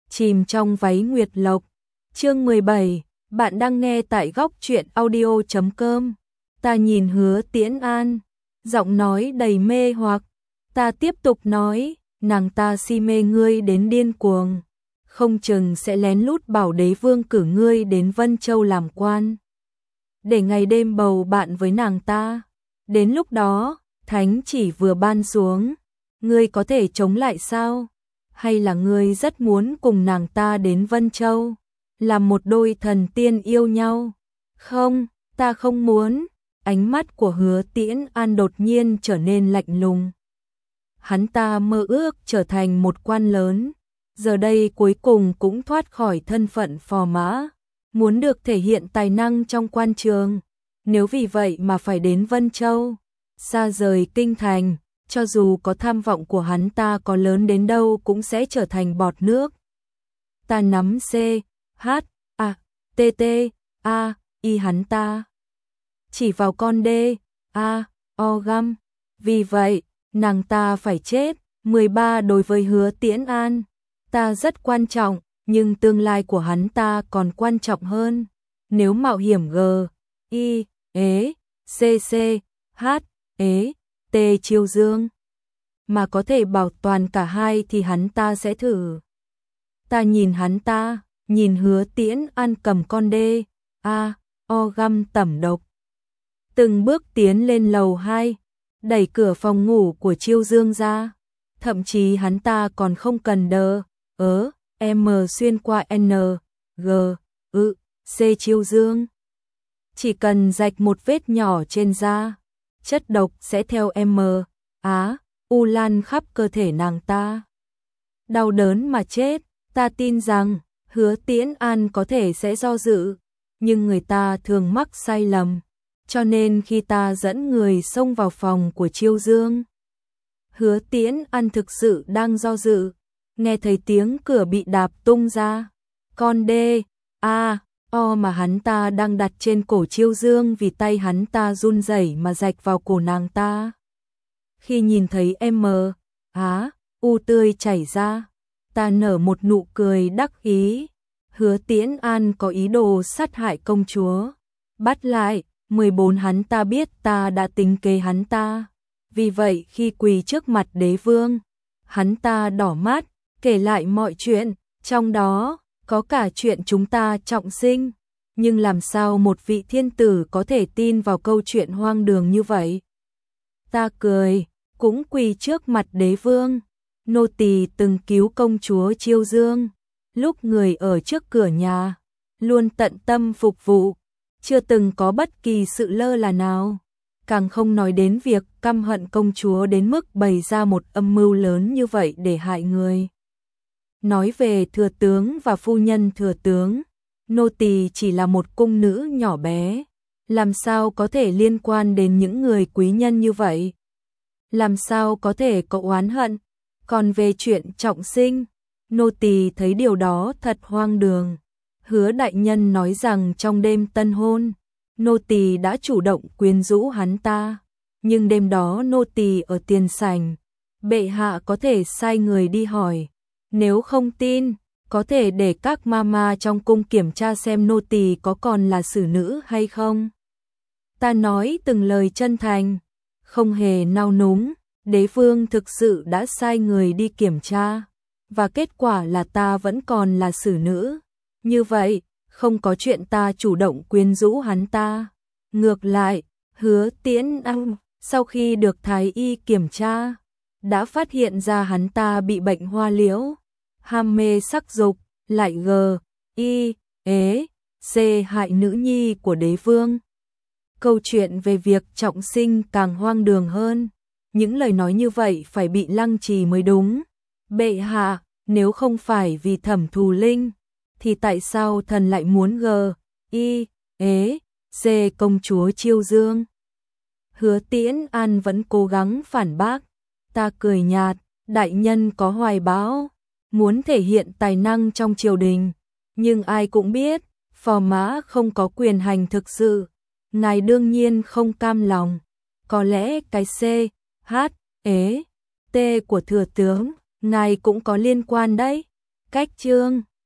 chìm trong váy nguyệt lộc. Chương 17, bạn đang nghe tại góc truyện audio.com. Ta nhìn Hứa Tiễn An, giọng nói đầy mê hoặc. Ta tiếp tục nói, nàng ta si mê ngươi đến điên cuồng, không chừng sẽ lén lút bảo đế vương cử ngươi đến Vân Châu làm quan, để ngày đêm bầu bạn với nàng ta. Đến lúc đó, thánh chỉ vừa ban xuống, ngươi có thể chống lại sao? Hay là ngươi rất muốn cùng nàng ta đến Vân Châu, làm một đôi thần tiên yêu nhau? Không, ta không muốn. Ánh mắt của Hứa Tiễn An đột nhiên trở nên lạnh lùng. Hắn ta mơ ước trở thành một quan lớn, giờ đây cuối cùng cũng thoát khỏi thân phận phò mã, muốn được thể hiện tài năng trong quan trường. Nếu vì vậy mà phải đến Vân Châu, xa rời kinh thành, cho dù có tham vọng của hắn ta có lớn đến đâu cũng sẽ trở thành bọt nước. Ta nắm C, H, A, T, T, A, I hắn ta chỉ vào con D, A, O găm. Vì vậy, nàng ta phải chết. 13 đối với Hứa Tiễn An, ta rất quan trọng, nhưng tương lai của hắn ta còn quan trọng hơn. Nếu mạo hiểm G, I, ế, C, C, H, ế, T chiêu dương, mà có thể bảo toàn cả hai thì hắn ta sẽ thử. Ta nhìn hắn ta, nhìn Hứa Tiễn An cầm con D, A, O găm tẩm độc. Từng bước tiến lên lầu 2, đẩy cửa phòng ngủ của Chiêu Dương ra. Thậm chí hắn ta còn không cần đờ, M xuyên qua N, G, C Chiêu Dương. Chỉ cần rạch một vết nhỏ trên da, chất độc sẽ theo M, Á, U lan khắp cơ thể nàng ta. Đau đớn mà chết. Ta tin rằng Hứa Tiễn An có thể sẽ do dự, nhưng người ta thường mắc sai lầm. Cho nên khi ta dẫn người xông vào phòng của Chiêu Dương, Hứa Tiễn An thực sự đang do dự, nghe thấy tiếng cửa bị đạp tung ra. Con D, A, O mà hắn ta đang đặt trên cổ Chiêu Dương vì tay hắn ta run rẩy mà rạch vào cổ nàng ta. Khi nhìn thấy M, Á, U tươi chảy ra, ta nở một nụ cười đắc ý. Hứa Tiễn An có ý đồ sát hại công chúa. Bắt lại. 14 hắn ta biết ta đã tính kế hắn ta. Vì vậy khi quỳ trước mặt đế vương, hắn ta đỏ mắt, kể lại mọi chuyện, trong đó có cả chuyện chúng ta trọng sinh. Nhưng làm sao một vị thiên tử có thể tin vào câu chuyện hoang đường như vậy? Ta cười, cũng quỳ trước mặt đế vương. Nô tỳ từng cứu công chúa Chiêu Dương, lúc người ở trước cửa nhà, luôn tận tâm phục vụ, chưa từng có bất kỳ sự lơ là nào, càng không nói đến việc căm hận công chúa đến mức bày ra một âm mưu lớn như vậy để hại người. Nói về thừa tướng và phu nhân thừa tướng, nô tỳ chỉ là một cung nữ nhỏ bé, làm sao có thể liên quan đến những người quý nhân như vậy? Làm sao có thể có oán hận? Còn về chuyện trọng sinh, nô tỳ thấy điều đó thật hoang đường. Hứa đại nhân nói rằng trong đêm tân hôn, nô tỳ đã chủ động quyến rũ hắn ta, nhưng đêm đó nô tỳ ở tiền sảnh, bệ hạ có thể sai người đi hỏi. Nếu không tin, có thể để các mama trong cung kiểm tra xem nô tỳ có còn là xử nữ hay không. Ta nói từng lời chân thành, không hề nao núng. Đế vương thực sự đã sai người đi kiểm tra, và kết quả là ta vẫn còn là xử nữ. Như vậy, không có chuyện ta chủ động quyến rũ hắn ta. Ngược lại, Hứa Tiễn An, sau khi được thái y kiểm tra, đã phát hiện ra hắn ta bị bệnh hoa liễu, ham mê sắc dục, lại G, I, ế, C hại nữ nhi của đế vương. Câu chuyện về việc trọng sinh càng hoang đường hơn. Những lời nói như vậy phải bị lăng trì mới đúng. Bệ hạ, nếu không phải vì Thẩm Thù Linh, thì tại sao thần lại muốn G, I, ế, C công chúa Chiêu Dương? Hứa Tiễn An vẫn cố gắng phản bác. Ta cười nhạt, đại nhân có hoài bão, muốn thể hiện tài năng trong triều đình, nhưng ai cũng biết, phò mã không có quyền hành thực sự. Ngài đương nhiên không cam lòng. Có lẽ cái C, H, ế, T của thừa tướng, ngài cũng có liên quan đấy. cách chương